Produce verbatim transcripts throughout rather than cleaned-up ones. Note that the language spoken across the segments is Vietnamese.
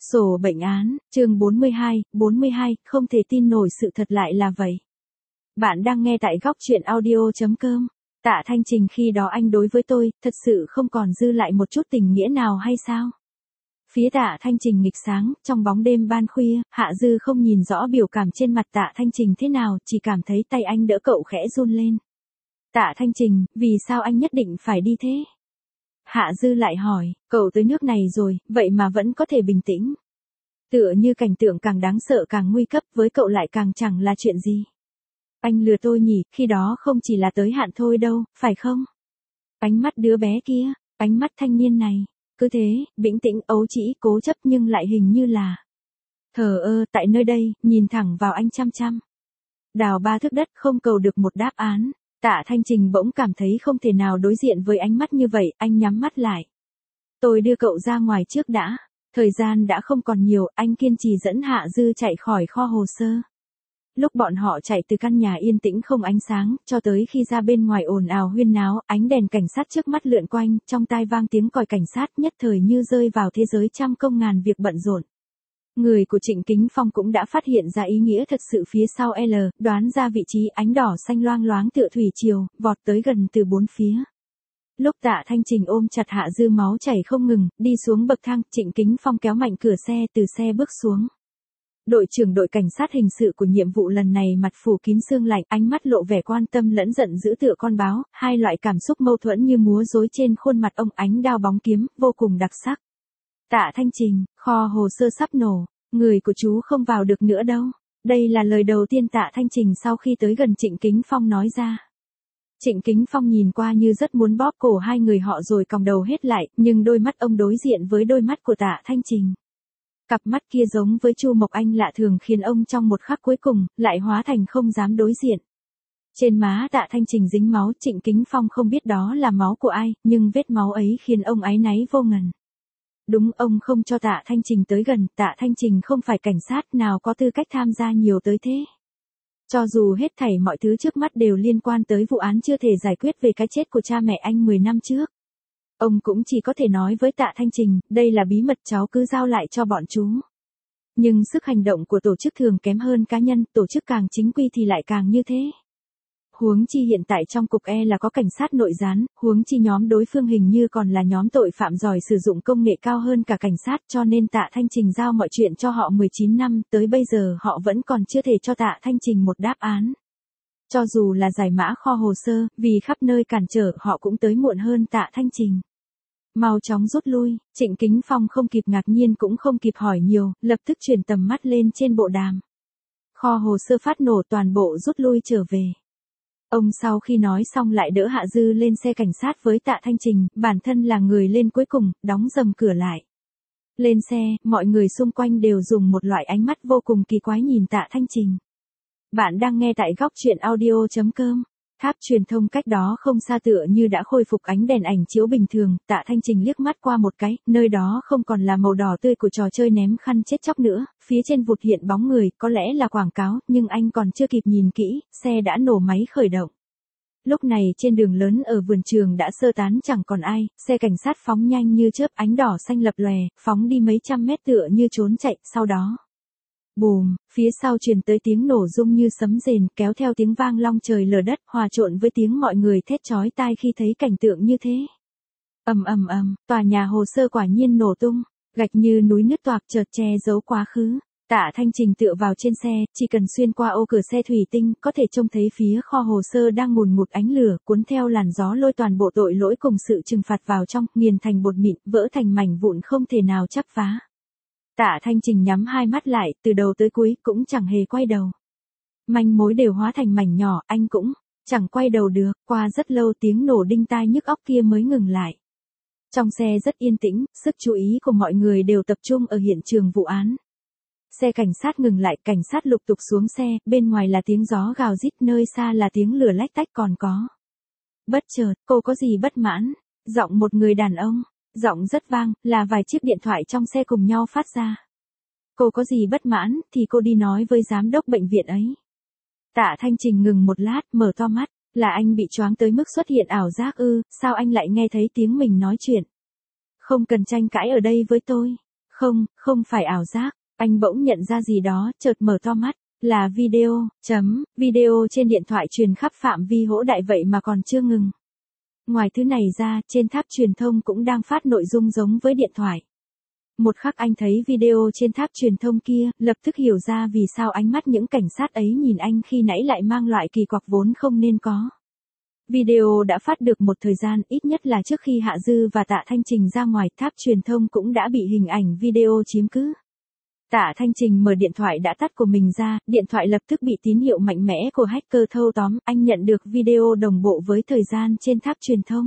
Sổ bệnh án, chương bốn mươi hai, bốn mươi hai, không thể tin nổi sự thật lại là vậy. Bạn đang nghe tại góc truyện audio.com. Tạ Thanh Trình, khi đó anh đối với tôi, thật sự không còn dư lại một chút tình nghĩa nào hay sao? Phía Tạ Thanh Trình nghịch sáng, trong bóng đêm ban khuya, Hạ Dư không nhìn rõ biểu cảm trên mặt Tạ Thanh Trình thế nào, chỉ cảm thấy tay anh đỡ cậu khẽ run lên. Tạ Thanh Trình, vì sao anh nhất định phải đi thế? Hạ Dư lại hỏi, cậu tới nước này rồi, vậy mà vẫn có thể bình tĩnh. Tựa như cảnh tượng càng đáng sợ càng nguy cấp, với cậu lại càng chẳng là chuyện gì. Anh lừa tôi nhỉ, khi đó không chỉ là tới hạn thôi đâu, phải không? Ánh mắt đứa bé kia, ánh mắt thanh niên này, cứ thế, bình tĩnh, ấu trĩ, cố chấp nhưng lại hình như là thờ ơ tại nơi đây, nhìn thẳng vào anh chăm chăm. Đào ba thước đất không cầu được một đáp án. Tạ Thanh Trình bỗng cảm thấy không thể nào đối diện với ánh mắt như vậy, anh nhắm mắt lại. Tôi đưa cậu ra ngoài trước đã. Thời gian đã không còn nhiều, anh kiên trì dẫn Hạ Dư chạy khỏi kho hồ sơ. Lúc bọn họ chạy từ căn nhà yên tĩnh không ánh sáng, cho tới khi ra bên ngoài ồn ào huyên náo, ánh đèn cảnh sát trước mắt lượn quanh, trong tai vang tiếng còi cảnh sát, nhất thời như rơi vào thế giới trăm công ngàn việc bận rộn. Người của Trịnh Kính Phong cũng đã phát hiện ra ý nghĩa thật sự phía sau L, đoán ra vị trí ánh đỏ xanh loang loáng tựa thủy triều, vọt tới gần từ bốn phía. Lúc Tạ Thanh Trình ôm chặt Hạ Dư máu chảy không ngừng, đi xuống bậc thang, Trịnh Kính Phong kéo mạnh cửa xe, từ xe bước xuống. Đội trưởng đội cảnh sát hình sự của nhiệm vụ lần này mặt phủ kín sương lạnh, ánh mắt lộ vẻ quan tâm lẫn giận dữ tựa con báo, hai loại cảm xúc mâu thuẫn như múa rối trên khuôn mặt ông, ánh đao bóng kiếm, vô cùng đặc sắc. Tạ Thanh Trình, kho hồ sơ sắp nổ, người của chú không vào được nữa đâu. Đây là lời đầu tiên Tạ Thanh Trình sau khi tới gần Trịnh Kính Phong nói ra. Trịnh Kính Phong nhìn qua như rất muốn bóp cổ hai người họ rồi còng đầu hết lại, nhưng đôi mắt ông đối diện với đôi mắt của Tạ Thanh Trình. Cặp mắt kia giống với Chu Mộc Anh lạ thường khiến ông trong một khắc cuối cùng, lại hóa thành không dám đối diện. Trên má Tạ Thanh Trình dính máu, Trịnh Kính Phong không biết đó là máu của ai, nhưng vết máu ấy khiến ông áy náy vô ngần. Đúng, ông không cho Tạ Thanh Trình tới gần, Tạ Thanh Trình không phải cảnh sát, nào có tư cách tham gia nhiều tới thế. Cho dù hết thảy mọi thứ trước mắt đều liên quan tới vụ án chưa thể giải quyết về cái chết của cha mẹ anh mười năm trước. Ông cũng chỉ có thể nói với Tạ Thanh Trình, đây là bí mật, cháu cứ giao lại cho bọn chú. Nhưng sức hành động của tổ chức thường kém hơn cá nhân, tổ chức càng chính quy thì lại càng như thế. Huống chi hiện tại trong cục E là có cảnh sát nội gián, huống chi nhóm đối phương hình như còn là nhóm tội phạm giỏi sử dụng công nghệ cao hơn cả cảnh sát, cho nên Tạ Thanh Trình giao mọi chuyện cho họ mười chín năm, tới bây giờ họ vẫn còn chưa thể cho Tạ Thanh Trình một đáp án. Cho dù là giải mã kho hồ sơ, vì khắp nơi cản trở, họ cũng tới muộn hơn Tạ Thanh Trình. Mau chóng rút lui, Trịnh Kính Phong không kịp ngạc nhiên cũng không kịp hỏi nhiều, lập tức chuyển tầm mắt lên trên bộ đàm. Kho hồ sơ phát nổ, toàn bộ rút lui trở về. Ông sau khi nói xong lại đỡ Hạ Dư lên xe cảnh sát với Tạ Thanh Trình, bản thân là người lên cuối cùng, đóng rầm cửa lại. Lên xe, mọi người xung quanh đều dùng một loại ánh mắt vô cùng kỳ quái nhìn Tạ Thanh Trình. Bạn đang nghe tại góc truyện audio.com. Tháp truyền thông cách đó không xa tựa như đã khôi phục ánh đèn ảnh chiếu bình thường, Tạ Thanh Trình liếc mắt qua một cái, nơi đó không còn là màu đỏ tươi của trò chơi ném khăn chết chóc nữa, phía trên vụt hiện bóng người, có lẽ là quảng cáo, nhưng anh còn chưa kịp nhìn kỹ, xe đã nổ máy khởi động. Lúc này trên đường lớn ở vườn trường đã sơ tán chẳng còn ai, xe cảnh sát phóng nhanh như chớp, ánh đỏ xanh lập lòe, phóng đi mấy trăm mét tựa như trốn chạy, sau đó bùm, phía sau truyền tới tiếng nổ rung như sấm rền, kéo theo tiếng vang long trời lở đất, hòa trộn với tiếng mọi người thét chói tai khi thấy cảnh tượng như thế. Ầm ầm ầm, tòa nhà hồ sơ quả nhiên nổ tung, gạch như núi nứt toạc chợt che giấu quá khứ. Tạ Thanh Trình tựa vào trên xe, chỉ cần xuyên qua ô cửa xe thủy tinh, có thể trông thấy phía kho hồ sơ đang ngùn ngụt ánh lửa, cuốn theo làn gió lôi toàn bộ tội lỗi cùng sự trừng phạt vào trong, nghiền thành bột mịn, vỡ thành mảnh vụn không thể nào chắp vá. Tạ Thanh Trình nhắm hai mắt lại, từ đầu tới cuối, cũng chẳng hề quay đầu. Manh mối đều hóa thành mảnh nhỏ, anh cũng chẳng quay đầu được, qua rất lâu tiếng nổ đinh tai nhức óc kia mới ngừng lại. Trong xe rất yên tĩnh, sức chú ý của mọi người đều tập trung ở hiện trường vụ án. Xe cảnh sát ngừng lại, cảnh sát lục tục xuống xe, bên ngoài là tiếng gió gào rít, nơi xa là tiếng lửa lách tách còn có. Bất chợt, cô có gì bất mãn? Giọng một người đàn ông. Giọng rất vang, là vài chiếc điện thoại trong xe cùng nhau phát ra. Cô có gì bất mãn, thì cô đi nói với giám đốc bệnh viện ấy. Tạ Thanh Trình ngừng một lát, mở to mắt, là anh bị choáng tới mức xuất hiện ảo giác ư, sao anh lại nghe thấy tiếng mình nói chuyện? Không cần tranh cãi ở đây với tôi. Không, không phải ảo giác, anh bỗng nhận ra gì đó, chợt mở to mắt, là video, chấm, video trên điện thoại truyền khắp phạm vi hỗ đại vậy mà còn chưa ngừng. Ngoài thứ này ra, trên tháp truyền thông cũng đang phát nội dung giống với điện thoại. Một khắc anh thấy video trên tháp truyền thông kia, lập tức hiểu ra vì sao ánh mắt những cảnh sát ấy nhìn anh khi nãy lại mang loại kỳ quặc vốn không nên có. Video đã phát được một thời gian, ít nhất là trước khi Hạ Dư và Tạ Thanh Trình ra ngoài, tháp truyền thông cũng đã bị hình ảnh video chiếm cứ. Tạ Thanh Trình mở điện thoại đã tắt của mình ra, điện thoại lập tức bị tín hiệu mạnh mẽ của hacker thâu tóm, anh nhận được video đồng bộ với thời gian trên tháp truyền thông.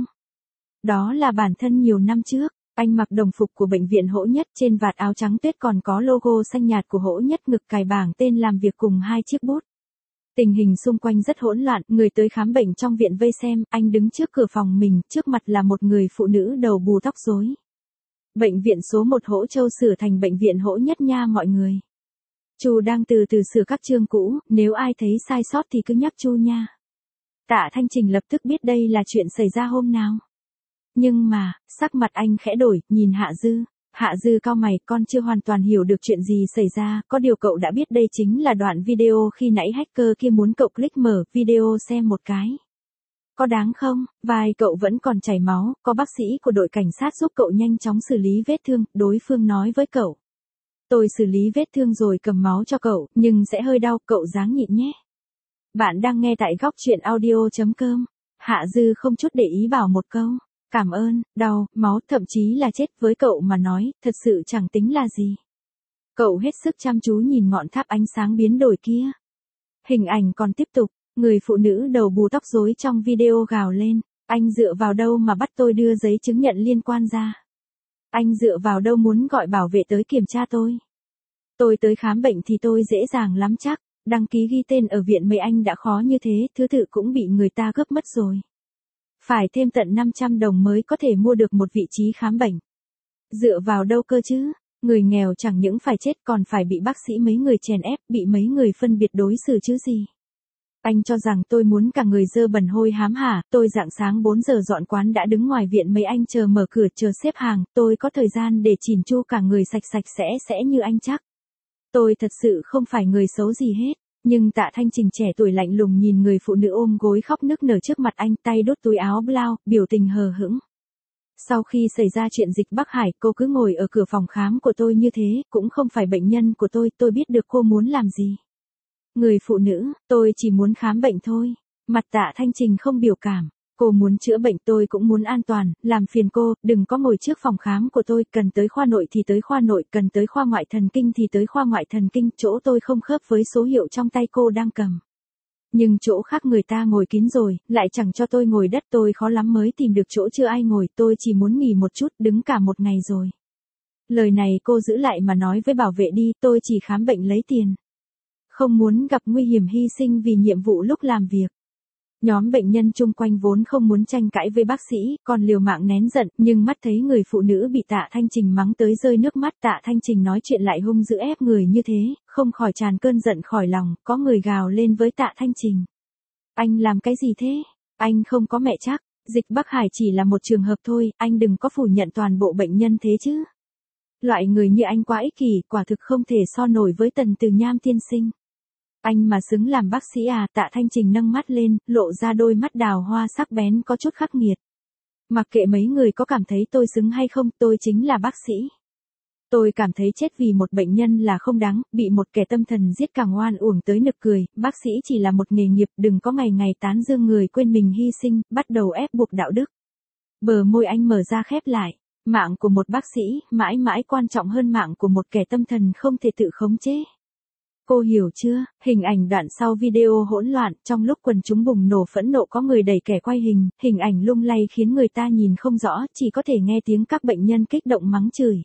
Đó là bản thân nhiều năm trước, anh mặc đồng phục của bệnh viện Hỗ Nhất, trên vạt áo trắng tuyết còn có logo xanh nhạt của Hỗ Nhất, ngực cài bảng tên làm việc cùng hai chiếc bút. Tình hình xung quanh rất hỗn loạn, người tới khám bệnh trong viện vây xem, anh đứng trước cửa phòng mình, trước mặt là một người phụ nữ đầu bù tóc rối. Bệnh viện số một Hỗ Châu sửa thành bệnh viện Hỗ Nhất nha mọi người. Chu đang từ từ sửa các chương cũ, nếu ai thấy sai sót thì cứ nhắc Chu nha. Tạ Thanh Trình lập tức biết đây là chuyện xảy ra hôm nào. Nhưng mà, sắc mặt anh khẽ đổi, nhìn Hạ Dư. Hạ Dư cau mày, con chưa hoàn toàn hiểu được chuyện gì xảy ra, có điều cậu đã biết đây chính là đoạn video khi nãy hacker kia muốn cậu click mở video xem một cái. Có đáng không? Vai cậu vẫn còn chảy máu, có bác sĩ của đội cảnh sát giúp cậu nhanh chóng xử lý vết thương, đối phương nói với cậu. Tôi xử lý vết thương rồi cầm máu cho cậu, nhưng sẽ hơi đau, cậu ráng nhịn nhé. Bạn đang nghe tại góc truyện audio chấm com. Hạ Dư không chút để ý bảo một câu. Cảm ơn, đau, máu, thậm chí là chết với cậu mà nói, thật sự chẳng tính là gì. Cậu hết sức chăm chú nhìn ngọn tháp ánh sáng biến đổi kia. Hình ảnh còn tiếp tục, người phụ nữ đầu bù tóc rối trong video gào lên, anh dựa vào đâu mà bắt tôi đưa giấy chứng nhận liên quan ra? Anh dựa vào đâu muốn gọi bảo vệ tới kiểm tra tôi? Tôi tới khám bệnh thì tôi dễ dàng lắm chắc, đăng ký ghi tên ở viện mấy anh đã khó như thế, thứ tự cũng bị người ta gấp mất rồi. Phải thêm tận năm trăm đồng mới có thể mua được một vị trí khám bệnh. Dựa vào đâu cơ chứ? Người nghèo chẳng những phải chết còn phải bị bác sĩ mấy người chèn ép, bị mấy người phân biệt đối xử chứ gì. Anh cho rằng tôi muốn cả người dơ bẩn hôi hám hả? Tôi rạng sáng bốn giờ dọn quán đã đứng ngoài viện mấy anh chờ mở cửa chờ xếp hàng, tôi có thời gian để chỉn chu cả người sạch sạch sẽ sẽ như anh chắc. Tôi thật sự không phải người xấu gì hết. Nhưng Tạ Thanh Trình trẻ tuổi lạnh lùng nhìn người phụ nữ ôm gối khóc nức nở trước mặt anh, tay đút túi áo blau, biểu tình hờ hững. Sau khi xảy ra chuyện dịch Bắc Hải, cô cứ ngồi ở cửa phòng khám của tôi như thế, cũng không phải bệnh nhân của tôi, tôi biết được cô muốn làm gì. Người phụ nữ, tôi chỉ muốn khám bệnh thôi. Mặt Tạ Thanh Trình không biểu cảm. Cô muốn chữa bệnh, tôi cũng muốn an toàn, làm phiền cô, đừng có ngồi trước phòng khám của tôi, cần tới khoa nội thì tới khoa nội, cần tới khoa ngoại thần kinh thì tới khoa ngoại thần kinh, chỗ tôi không khớp với số hiệu trong tay cô đang cầm. Nhưng chỗ khác người ta ngồi kín rồi, lại chẳng cho tôi ngồi đất, tôi khó lắm mới tìm được chỗ chưa ai ngồi, tôi chỉ muốn nghỉ một chút, đứng cả một ngày rồi. Lời này cô giữ lại mà nói với bảo vệ đi, tôi chỉ khám bệnh lấy tiền. Không muốn gặp nguy hiểm hy sinh vì nhiệm vụ lúc làm việc. Nhóm bệnh nhân chung quanh vốn không muốn tranh cãi với bác sĩ, còn liều mạng nén giận, nhưng mắt thấy người phụ nữ bị Tạ Thanh Trình mắng tới rơi nước mắt, Tạ Thanh Trình nói chuyện lại hung dữ ép người như thế, không khỏi tràn cơn giận khỏi lòng, có người gào lên với Tạ Thanh Trình. Anh làm cái gì thế? Anh không có mẹ chắc, dịch Bắc Hải chỉ là một trường hợp thôi, anh đừng có phủ nhận toàn bộ bệnh nhân thế chứ. Loại người như anh quá ích kỷ, quả thực không thể so nổi với Tần Từ Nham tiên sinh. Anh mà xứng làm bác sĩ à? Tạ Thanh Trình nâng mắt lên, lộ ra đôi mắt đào hoa sắc bén có chút khắc nghiệt. Mặc kệ mấy người có cảm thấy tôi xứng hay không, tôi chính là bác sĩ. Tôi cảm thấy chết vì một bệnh nhân là không đáng, bị một kẻ tâm thần giết càng oan uổng tới nực cười, bác sĩ chỉ là một nghề nghiệp, đừng có ngày ngày tán dương người quên mình hy sinh, bắt đầu ép buộc đạo đức. Bờ môi anh mở ra khép lại, mạng của một bác sĩ, mãi mãi quan trọng hơn mạng của một kẻ tâm thần không thể tự khống chế. Cô hiểu chưa? Hình ảnh đoạn sau video hỗn loạn, trong lúc quần chúng bùng nổ phẫn nộ có người đẩy kẻ quay hình, hình ảnh lung lay khiến người ta nhìn không rõ, chỉ có thể nghe tiếng các bệnh nhân kích động mắng chửi.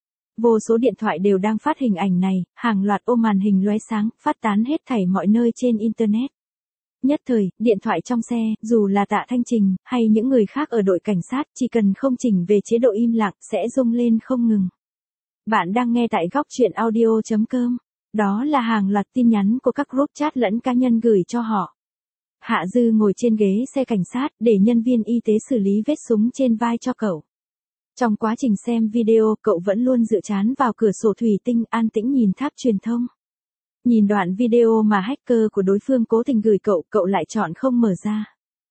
Vô số điện thoại đều đang phát hình ảnh này, hàng loạt ô màn hình lóe sáng, phát tán hết thảy mọi nơi trên Internet. Nhất thời, điện thoại trong xe, dù là Tạ Thanh Trình, hay những người khác ở đội cảnh sát, chỉ cần không chỉnh về chế độ im lặng, sẽ rung lên không ngừng. Bạn đang nghe tại góc truyện audio chấm com. Đó là hàng loạt tin nhắn của các group chat lẫn cá nhân gửi cho họ. Hạ Dư ngồi trên ghế xe cảnh sát để nhân viên y tế xử lý vết súng trên vai cho cậu. Trong quá trình xem video, cậu vẫn luôn dựa trán vào cửa sổ thủy tinh, an tĩnh nhìn tháp truyền thông. Nhìn đoạn video mà hacker của đối phương cố tình gửi cậu, cậu lại chọn không mở ra.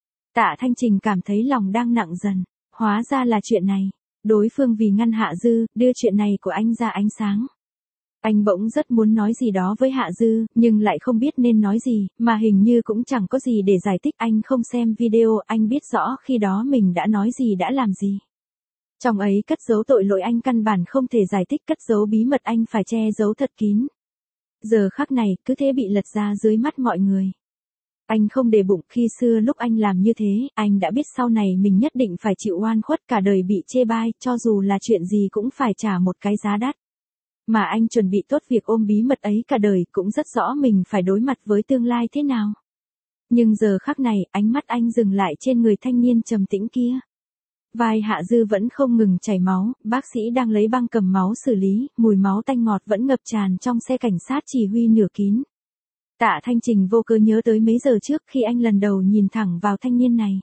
Tạ Thanh Trình cảm thấy lòng đang nặng dần. Hóa ra là chuyện này. Đối phương vì ngăn Hạ Dư, đưa chuyện này của anh ra ánh sáng. Anh bỗng rất muốn nói gì đó với Hạ Dư, nhưng lại không biết nên nói gì, mà hình như cũng chẳng có gì để giải thích. Anh không xem video, anh biết rõ khi đó mình đã nói gì đã làm gì. Trong ấy cất giấu tội lỗi anh căn bản không thể giải thích, cất giấu bí mật anh phải che giấu thật kín. Giờ khắc này, cứ thế bị lật ra dưới mắt mọi người. Anh không để bụng, khi xưa lúc anh làm như thế, anh đã biết sau này mình nhất định phải chịu oan khuất, cả đời bị chê bai, cho dù là chuyện gì cũng phải trả một cái giá đắt. Mà anh chuẩn bị tốt việc ôm bí mật ấy cả đời, cũng rất rõ mình phải đối mặt với tương lai thế nào. Nhưng giờ khắc này, ánh mắt anh dừng lại trên người thanh niên trầm tĩnh kia. Vai Hạ Dư vẫn không ngừng chảy máu, bác sĩ đang lấy băng cầm máu xử lý, mùi máu tanh ngọt vẫn ngập tràn trong xe cảnh sát chỉ huy nửa kín. Tạ Thanh Trình vô cớ nhớ tới mấy giờ trước khi anh lần đầu nhìn thẳng vào thanh niên này.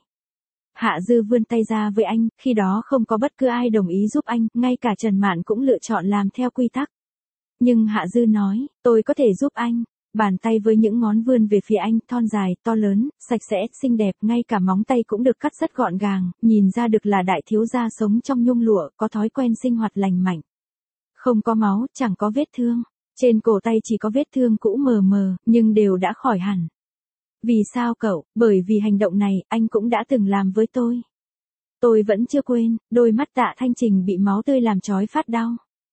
Hạ Dư vươn tay ra với anh, khi đó không có bất cứ ai đồng ý giúp anh, ngay cả Trần Mạn cũng lựa chọn làm theo quy tắc. Nhưng Hạ Dư nói, tôi có thể giúp anh. Bàn tay với những ngón vươn về phía anh, thon dài, to lớn, sạch sẽ, xinh đẹp, ngay cả móng tay cũng được cắt rất gọn gàng, nhìn ra được là đại thiếu gia sống trong nhung lụa, có thói quen sinh hoạt lành mạnh. Không có máu, chẳng có vết thương. Trên cổ tay chỉ có vết thương cũ mờ mờ, nhưng đều đã khỏi hẳn. Vì sao cậu? Bởi vì hành động này, anh cũng đã từng làm với tôi. Tôi vẫn chưa quên, đôi mắt Tạ Thanh Trình bị máu tươi làm chói phát đau.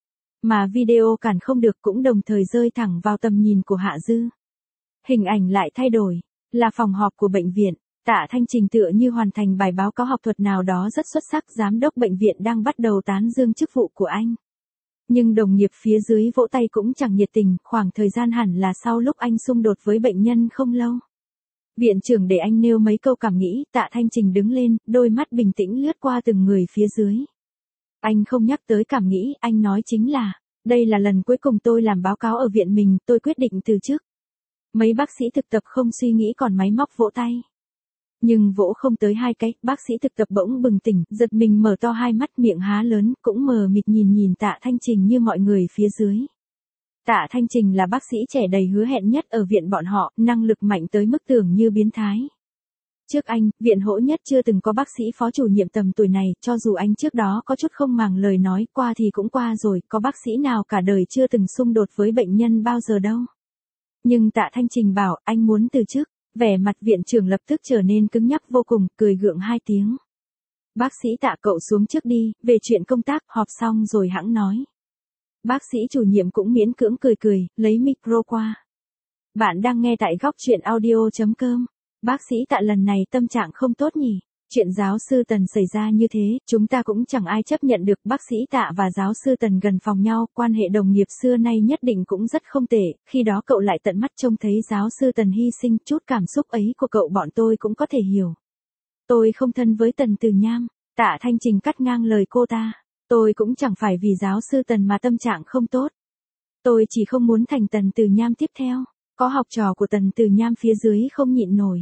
Mà video cản không được cũng đồng thời rơi thẳng vào tầm nhìn của Hạ Dư. Hình ảnh lại thay đổi, là phòng họp của bệnh viện. Tạ Thanh Trình tựa như hoàn thành bài báo cáo học thuật nào đó rất xuất sắc, giám đốc bệnh viện đang bắt đầu tán dương chức vụ của anh. Nhưng đồng nghiệp phía dưới vỗ tay cũng chẳng nhiệt tình, khoảng thời gian hẳn là sau lúc anh xung đột với bệnh nhân không lâu. Viện trưởng để anh nêu mấy câu cảm nghĩ, Tạ Thanh Trình đứng lên, đôi mắt bình tĩnh lướt qua từng người phía dưới. Anh không nhắc tới cảm nghĩ, anh nói chính là, đây là lần cuối cùng tôi làm báo cáo ở viện mình, tôi quyết định từ chức. Mấy bác sĩ thực tập không suy nghĩ còn máy móc vỗ tay. Nhưng vỗ không tới hai cái, bác sĩ thực tập bỗng bừng tỉnh, giật mình mở to hai mắt, miệng há lớn, cũng mờ mịt nhìn nhìn Tạ Thanh Trình như mọi người phía dưới. Tạ Thanh Trình là bác sĩ trẻ đầy hứa hẹn nhất ở viện bọn họ, năng lực mạnh tới mức tưởng như biến thái. Trước anh, viện hỗ nhất chưa từng có bác sĩ phó chủ nhiệm tầm tuổi này, cho dù anh trước đó có chút không màng lời nói, qua thì cũng qua rồi, có bác sĩ nào cả đời chưa từng xung đột với bệnh nhân bao giờ đâu. Nhưng Tạ Thanh Trình bảo, anh muốn từ chức, vẻ mặt viện trưởng lập tức trở nên cứng nhắc vô cùng, cười gượng hai tiếng. Bác sĩ Tạ cậu xuống trước đi, về chuyện công tác, họp xong rồi hẵng nói. Bác sĩ chủ nhiệm cũng miễn cưỡng cười cười, lấy micro qua. Bạn đang nghe tại góc truyện audio chấm com. Bác sĩ Tạ lần này tâm trạng không tốt nhỉ? Chuyện giáo sư Tần xảy ra như thế, chúng ta cũng chẳng ai chấp nhận được. Bác sĩ Tạ và giáo sư Tần gần phòng nhau, quan hệ đồng nghiệp xưa nay nhất định cũng rất không tệ, khi đó cậu lại tận mắt trông thấy giáo sư Tần hy sinh, chút cảm xúc ấy của cậu bọn tôi cũng có thể hiểu. Tôi không thân với Tần Từ Nham, Tạ Thanh Trình cắt ngang lời cô ta. Tôi cũng chẳng phải vì giáo sư Tần mà tâm trạng không tốt. Tôi chỉ không muốn thành Tần Từ Nham tiếp theo, có học trò của Tần Từ Nham phía dưới không nhịn nổi.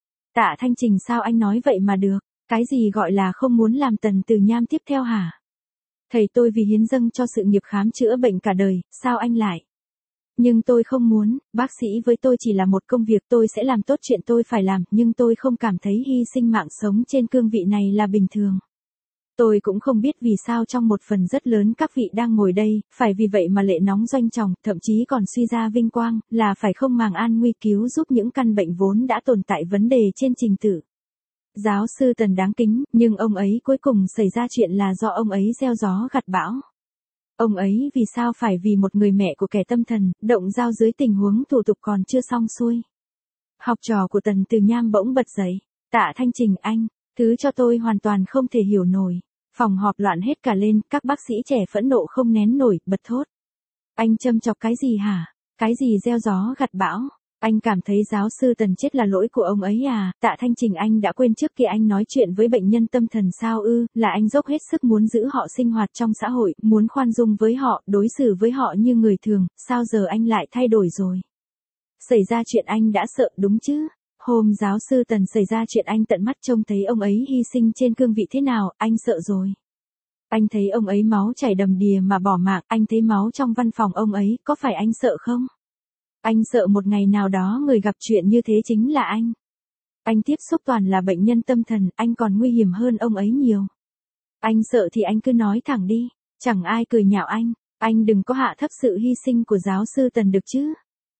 Tạ Thanh Trình sao anh nói vậy mà được, cái gì gọi là không muốn làm Tần Từ Nham tiếp theo hả? Thầy tôi vì hiến dâng cho sự nghiệp khám chữa bệnh cả đời, sao anh lại? Nhưng tôi không muốn, bác sĩ với tôi chỉ là một công việc, tôi sẽ làm tốt chuyện tôi phải làm, nhưng tôi không cảm thấy hy sinh mạng sống trên cương vị này là bình thường. Tôi cũng không biết vì sao trong một phần rất lớn các vị đang ngồi đây, phải vì vậy mà lệ nóng doanh tròng, thậm chí còn suy ra vinh quang, là phải không màng an nguy cứu giúp những căn bệnh vốn đã tồn tại vấn đề trên trình tự. Giáo sư Tần đáng kính, nhưng ông ấy cuối cùng xảy ra chuyện là do ông ấy gieo gió gặt bão. Ông ấy vì sao phải vì một người mẹ của kẻ tâm thần, động dao dưới tình huống thủ tục còn chưa xong xuôi. Học trò của Tần Từ Nham bỗng bật dậy, Tạ Thanh Trình anh, thứ cho tôi hoàn toàn không thể hiểu nổi. Phòng họp loạn hết cả lên, các bác sĩ trẻ phẫn nộ không nén nổi, bật thốt. Anh châm chọc cái gì hả? Cái gì gieo gió gặt bão? Anh cảm thấy giáo sư Tần chết là lỗi của ông ấy à? Tạ Thanh Trình anh đã quên trước kia anh nói chuyện với bệnh nhân tâm thần sao ư? Là anh dốc hết sức muốn giữ họ sinh hoạt trong xã hội, muốn khoan dung với họ, đối xử với họ như người thường, sao giờ anh lại thay đổi rồi? Xảy ra chuyện anh đã sợ đúng chứ? Hôm giáo sư Tần xảy ra chuyện anh tận mắt trông thấy ông ấy hy sinh trên cương vị thế nào, anh sợ rồi. Anh thấy ông ấy máu chảy đầm đìa mà bỏ mạng, anh thấy máu trong văn phòng ông ấy, có phải anh sợ không? Anh sợ một ngày nào đó người gặp chuyện như thế chính là anh. Anh tiếp xúc toàn là bệnh nhân tâm thần, anh còn nguy hiểm hơn ông ấy nhiều. Anh sợ thì anh cứ nói thẳng đi, chẳng ai cười nhạo anh, anh đừng có hạ thấp sự hy sinh của giáo sư Tần được chứ.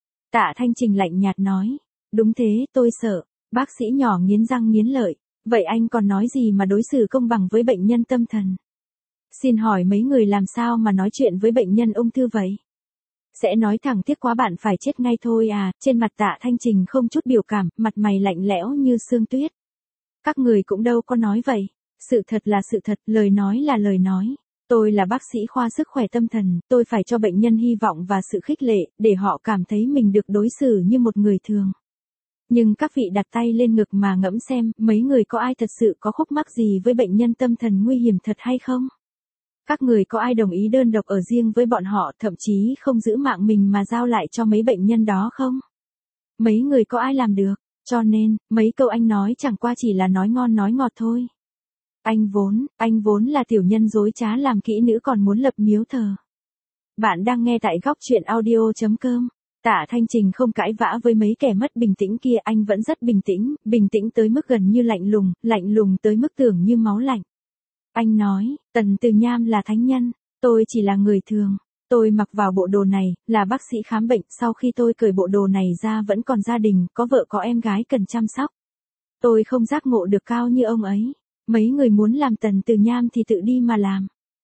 Tạ Thanh Trình lạnh nhạt nói, đúng thế, tôi sợ. Bác sĩ nhỏ nghiến răng nghiến lợi, vậy anh còn nói gì mà đối xử công bằng với bệnh nhân tâm thần? Xin hỏi mấy người làm sao mà nói chuyện với bệnh nhân ung thư vậy? Sẽ nói thẳng tiếc quá bạn phải chết ngay thôi à, trên mặt Tạ Thanh Trình không chút biểu cảm, mặt mày lạnh lẽo như sương tuyết. Các người cũng đâu có nói vậy, sự thật là sự thật, lời nói là lời nói. Tôi là bác sĩ khoa sức khỏe tâm thần, tôi phải cho bệnh nhân hy vọng và sự khích lệ, để họ cảm thấy mình được đối xử như một người thường. Nhưng các vị đặt tay lên ngực mà ngẫm xem, mấy người có ai thật sự có khúc mắc gì với bệnh nhân tâm thần nguy hiểm thật hay không? Các người có ai đồng ý đơn độc ở riêng với bọn họ, thậm chí không giữ mạng mình mà giao lại cho mấy bệnh nhân đó không? Mấy người có ai làm được? Cho nên, mấy câu anh nói chẳng qua chỉ là nói ngon nói ngọt thôi. Anh vốn, anh vốn là tiểu nhân dối trá làm kỹ nữ còn muốn lập miếu thờ. Bạn đang nghe tại góc truyện audio chấm com. Tạ Thanh Trình không cãi vã với mấy kẻ mất bình tĩnh kia, anh vẫn rất bình tĩnh, bình tĩnh tới mức gần như lạnh lùng, lạnh lùng tới mức tưởng như máu lạnh. Anh nói, Tần Từ Nham là thánh nhân, tôi chỉ là người thường. Tôi mặc vào bộ đồ này, là bác sĩ khám bệnh, sau khi tôi cởi bộ đồ này ra vẫn còn gia đình, có vợ có em gái cần chăm sóc. Tôi không giác ngộ được cao như ông ấy. Mấy người muốn làm Tần Từ Nham thì tự đi mà làm.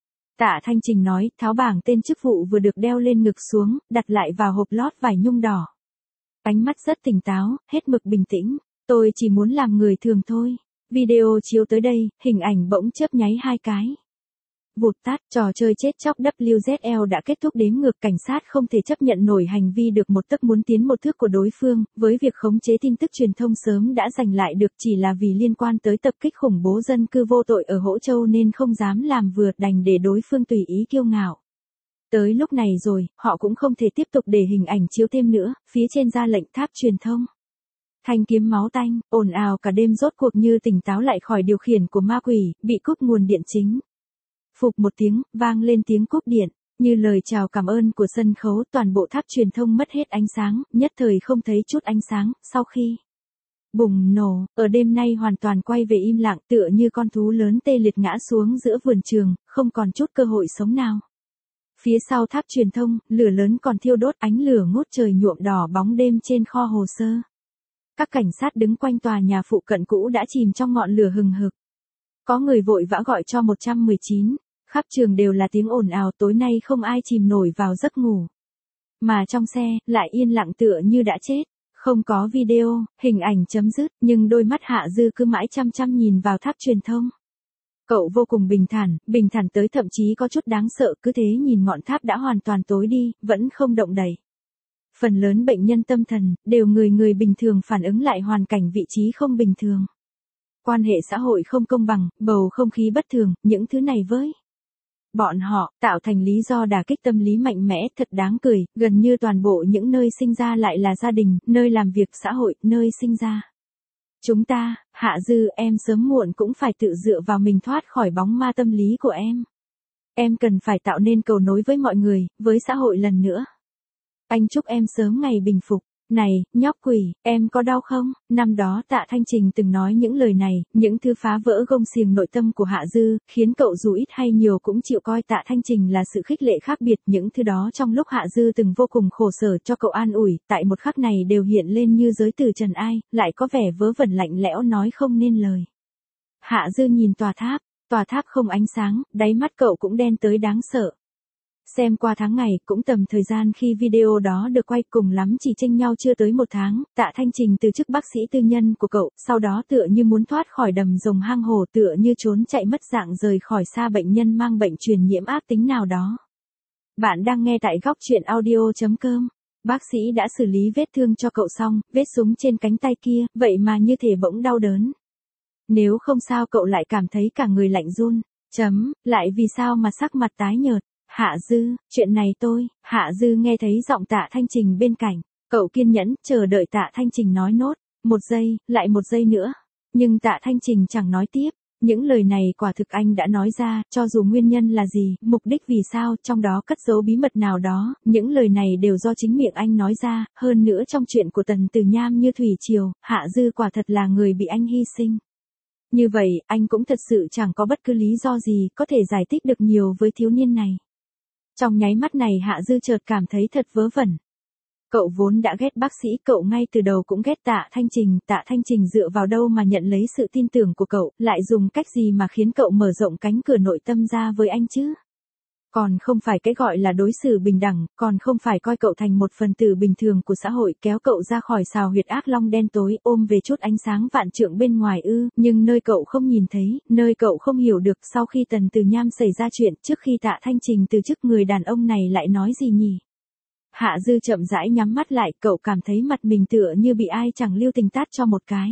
Tạ Thanh Trình nói, tháo bảng tên chức vụ vừa được đeo lên ngực xuống, đặt lại vào hộp lót vải nhung đỏ. Ánh mắt rất tỉnh táo, hết mực bình tĩnh. Tôi chỉ muốn làm người thường thôi. Video chiếu tới đây, hình ảnh bỗng chớp nháy hai cái. Vụt tắt, trò chơi chết chóc W Z L đã kết thúc đếm ngược, cảnh sát không thể chấp nhận nổi hành vi được một tấc muốn tiến một thước của đối phương, với việc khống chế tin tức truyền thông sớm đã giành lại được chỉ là vì liên quan tới tập kích khủng bố dân cư vô tội ở Hỗ Châu nên không dám làm vừa, đành để đối phương tùy ý kiêu ngạo. Tới lúc này rồi, họ cũng không thể tiếp tục để hình ảnh chiếu thêm nữa, phía trên ra lệnh tháp truyền thông. Thanh kiếm máu tanh, ồn ào cả đêm rốt cuộc như tỉnh táo lại khỏi điều khiển của ma quỷ, bị cúp nguồn điện chính. Phục một tiếng, vang lên tiếng cúp điện, như lời chào cảm ơn của sân khấu, toàn bộ tháp truyền thông mất hết ánh sáng, nhất thời không thấy chút ánh sáng, sau khi bùng nổ, ở đêm nay hoàn toàn quay về im lặng, tựa như con thú lớn tê liệt ngã xuống giữa vườn trường, không còn chút cơ hội sống nào. Phía sau tháp truyền thông, lửa lớn còn thiêu đốt, ánh lửa ngút trời nhuộm đỏ bóng đêm trên kho hồ sơ. Các cảnh sát đứng quanh tòa nhà phụ cận cũ đã chìm trong ngọn lửa hừng hực. Có người vội vã gọi cho một một chín, khắp trường đều là tiếng ồn ào, tối nay không ai chìm nổi vào giấc ngủ. Mà trong xe, lại yên lặng tựa như đã chết, không có video, hình ảnh chấm dứt, nhưng đôi mắt Hạ Dư cứ mãi chăm chăm nhìn vào tháp truyền thông. Cậu vô cùng bình thản, bình thản tới thậm chí có chút đáng sợ, cứ thế nhìn ngọn tháp đã hoàn toàn tối đi, vẫn không động đậy. Phần lớn bệnh nhân tâm thần, đều người người bình thường phản ứng lại hoàn cảnh vị trí không bình thường. Quan hệ xã hội không công bằng, bầu không khí bất thường, những thứ này với bọn họ, tạo thành lý do đả kích tâm lý mạnh mẽ, thật đáng cười, gần như toàn bộ những nơi sinh ra lại là gia đình, nơi làm việc xã hội, nơi sinh ra. Chúng ta, Hạ Dư, em sớm muộn cũng phải tự dựa vào mình thoát khỏi bóng ma tâm lý của em. Em cần phải tạo nên cầu nối với mọi người, với xã hội lần nữa. Anh chúc em sớm ngày bình phục. Này, nhóc quỷ, em có đau không? Năm đó Tạ Thanh Trình từng nói những lời này, những thứ phá vỡ gông xiềng nội tâm của Hạ Dư, khiến cậu dù ít hay nhiều cũng chịu coi Tạ Thanh Trình là sự khích lệ khác biệt. Những thứ đó trong lúc Hạ Dư từng vô cùng khổ sở cho cậu an ủi, tại một khắc này đều hiện lên như giới từ trần ai, lại có vẻ vớ vẩn lạnh lẽo nói không nên lời. Hạ Dư nhìn tòa tháp, tòa tháp không ánh sáng, đáy mắt cậu cũng đen tới đáng sợ. Xem qua tháng ngày, cũng tầm thời gian khi video đó được quay, cùng lắm chỉ chênh nhau chưa tới một tháng, Tạ Thanh Trình từ chức bác sĩ tư nhân của cậu, sau đó tựa như muốn thoát khỏi đầm rồng hang hổ, tựa như trốn chạy mất dạng rời khỏi xa bệnh nhân mang bệnh truyền nhiễm ác tính nào đó. Bạn đang nghe tại góc truyện audio chấm com. Bác sĩ đã xử lý vết thương cho cậu xong, vết súng trên cánh tay kia, vậy mà như thể bỗng đau đớn. Nếu không sao cậu lại cảm thấy cả người lạnh run, chấm, lại vì sao mà sắc mặt tái nhợt. Hạ Dư, chuyện này tôi, Hạ Dư nghe thấy giọng Tạ Thanh Trình bên cạnh, cậu kiên nhẫn, chờ đợi Tạ Thanh Trình nói nốt, một giây, lại một giây nữa, nhưng Tạ Thanh Trình chẳng nói tiếp, Những lời này quả thực anh đã nói ra, cho dù nguyên nhân là gì, mục đích vì sao, trong đó cất giấu bí mật nào đó, những lời này đều do chính miệng anh nói ra, hơn nữa trong chuyện của Tần Từ Nham như thủy triều, Hạ Dư quả thật là người bị anh hy sinh. Như vậy, anh cũng thật sự chẳng có bất cứ lý do gì có thể giải thích được nhiều với thiếu niên này. Trong nháy mắt này Hạ Dư chợt cảm thấy thật vớ vẩn. Cậu vốn đã ghét bác sĩ, cậu ngay từ đầu cũng ghét Tạ Thanh Trình, Tạ Thanh Trình dựa vào đâu mà nhận lấy sự tin tưởng của cậu, lại dùng cách gì mà khiến cậu mở rộng cánh cửa nội tâm ra với anh chứ? Còn không phải cái gọi là đối xử bình đẳng, còn không phải coi cậu thành một phần tử bình thường của xã hội, kéo cậu ra khỏi xào huyệt ác long đen tối, ôm về chút ánh sáng vạn trượng bên ngoài ư, nhưng nơi cậu không nhìn thấy, nơi cậu không hiểu được, sau khi Tần Từ Nham xảy ra chuyện, trước khi Tạ Thanh Trình từ chức, người đàn ông này lại nói gì nhỉ? Hạ Dư chậm rãi nhắm mắt lại, cậu cảm thấy mặt mình tựa như bị ai chẳng lưu tình tát cho một cái.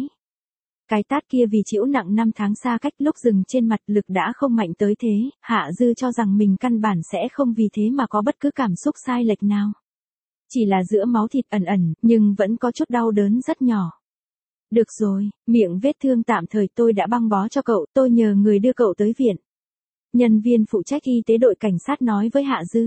Cái tát kia vì chịu nặng năm tháng xa cách, lúc dừng trên mặt lực đã không mạnh tới thế, Hạ Dư cho rằng mình căn bản sẽ không vì thế mà có bất cứ cảm xúc sai lệch nào. Chỉ là giữa máu thịt ẩn ẩn, nhưng vẫn có chút đau đớn rất nhỏ. Được rồi, miệng vết thương tạm thời tôi đã băng bó cho cậu, tôi nhờ người đưa cậu tới viện. Nhân viên phụ trách y tế đội cảnh sát nói với Hạ Dư.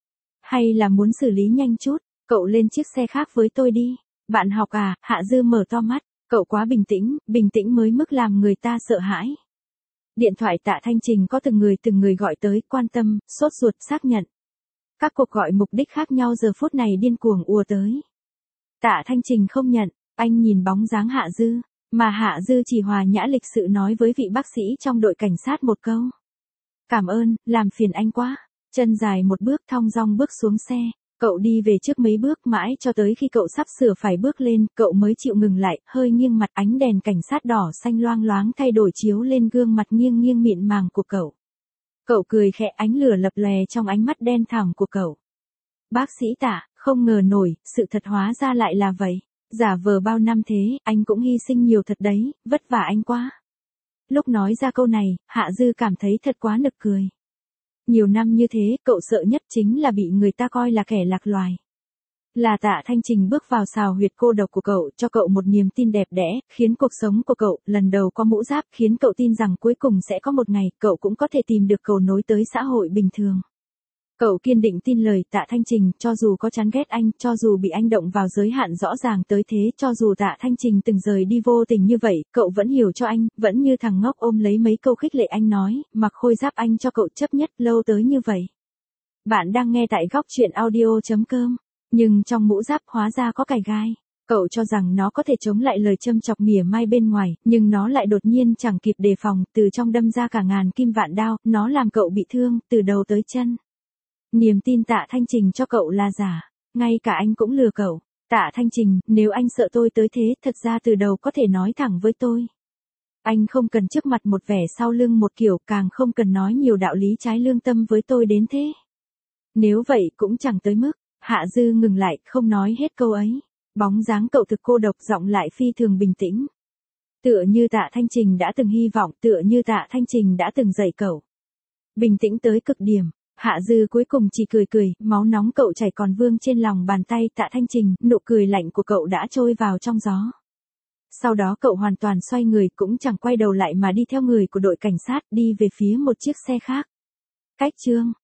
Hay là muốn xử lý nhanh chút, cậu lên chiếc xe khác với tôi đi. Bạn học à? Hạ Dư mở to mắt, cậu quá bình tĩnh, bình tĩnh mới mức làm người ta sợ hãi. Điện thoại Tạ Thanh Trình có từng người từng người gọi tới, quan tâm, sốt ruột, xác nhận. Các cuộc gọi mục đích khác nhau giờ phút này điên cuồng ùa tới. Tạ Thanh Trình không nhận, anh nhìn bóng dáng Hạ Dư, mà Hạ Dư chỉ hòa nhã lịch sự nói với vị bác sĩ trong đội cảnh sát một câu. Cảm ơn, làm phiền anh quá. Chân dài một bước thong dong bước xuống xe, cậu đi về trước mấy bước mãi cho tới khi cậu sắp sửa phải bước lên, cậu mới chịu ngừng lại, hơi nghiêng mặt, ánh đèn cảnh sát đỏ xanh loang loáng thay đổi chiếu lên gương mặt nghiêng nghiêng mịn màng của cậu. Cậu cười khẽ, ánh lửa lập lòe trong ánh mắt đen thẳm của cậu. Bác sĩ Tạ, không ngờ nổi, sự thật hóa ra lại là vậy. Giả vờ bao năm thế, anh cũng hy sinh nhiều thật đấy, vất vả anh quá. Lúc nói ra câu này, Hạ Dư cảm thấy thật quá nực cười. Nhiều năm như thế, cậu sợ nhất chính là bị người ta coi là kẻ lạc loài. Là Tạ Thanh Trình bước vào xào huyệt cô độc của cậu, cho cậu một niềm tin đẹp đẽ, khiến cuộc sống của cậu, lần đầu có mũ giáp, khiến cậu tin rằng cuối cùng sẽ có một ngày, cậu cũng có thể tìm được cầu nối tới xã hội bình thường. Cậu kiên định tin lời Tạ Thanh Trình, cho dù có chán ghét anh, cho dù bị anh động vào giới hạn rõ ràng tới thế, cho dù Tạ Thanh Trình từng rời đi vô tình như vậy, cậu vẫn hiểu cho anh, vẫn như thằng ngốc ôm lấy mấy câu khích lệ anh nói, mặc khôi giáp anh cho cậu chấp nhất lâu tới như vậy. Bạn đang nghe tại góc truyện audio chấm com, nhưng trong mũ giáp hóa ra có cài gai. Cậu cho rằng nó có thể chống lại lời châm chọc mỉa mai bên ngoài, nhưng nó lại đột nhiên chẳng kịp đề phòng, từ trong đâm ra cả ngàn kim vạn đao, nó làm cậu bị thương, từ đầu tới chân. Niềm tin Tạ Thanh Trình cho cậu là giả, ngay cả anh cũng lừa cậu. Tạ Thanh Trình, nếu anh sợ tôi tới thế, thật ra từ đầu có thể nói thẳng với tôi. Anh không cần trước mặt một vẻ sau lưng một kiểu, càng không cần nói nhiều đạo lý trái lương tâm với tôi đến thế. Nếu vậy cũng chẳng tới mức. Hạ Dư ngừng lại, không nói hết câu ấy. Bóng dáng cậu thực cô độc, giọng lại phi thường bình tĩnh. Tựa như Tạ Thanh Trình đã từng hy vọng, tựa như Tạ Thanh Trình đã từng dạy cậu. Bình tĩnh tới cực điểm. Hạ Dư cuối cùng chỉ cười cười, máu nóng cậu chảy còn vương trên lòng bàn tay Tạ Thanh Trình, nụ cười lạnh của cậu đã trôi vào trong gió. Sau đó cậu hoàn toàn xoay người, cũng chẳng quay đầu lại mà đi theo người của đội cảnh sát, đi về phía một chiếc xe khác. Cách chương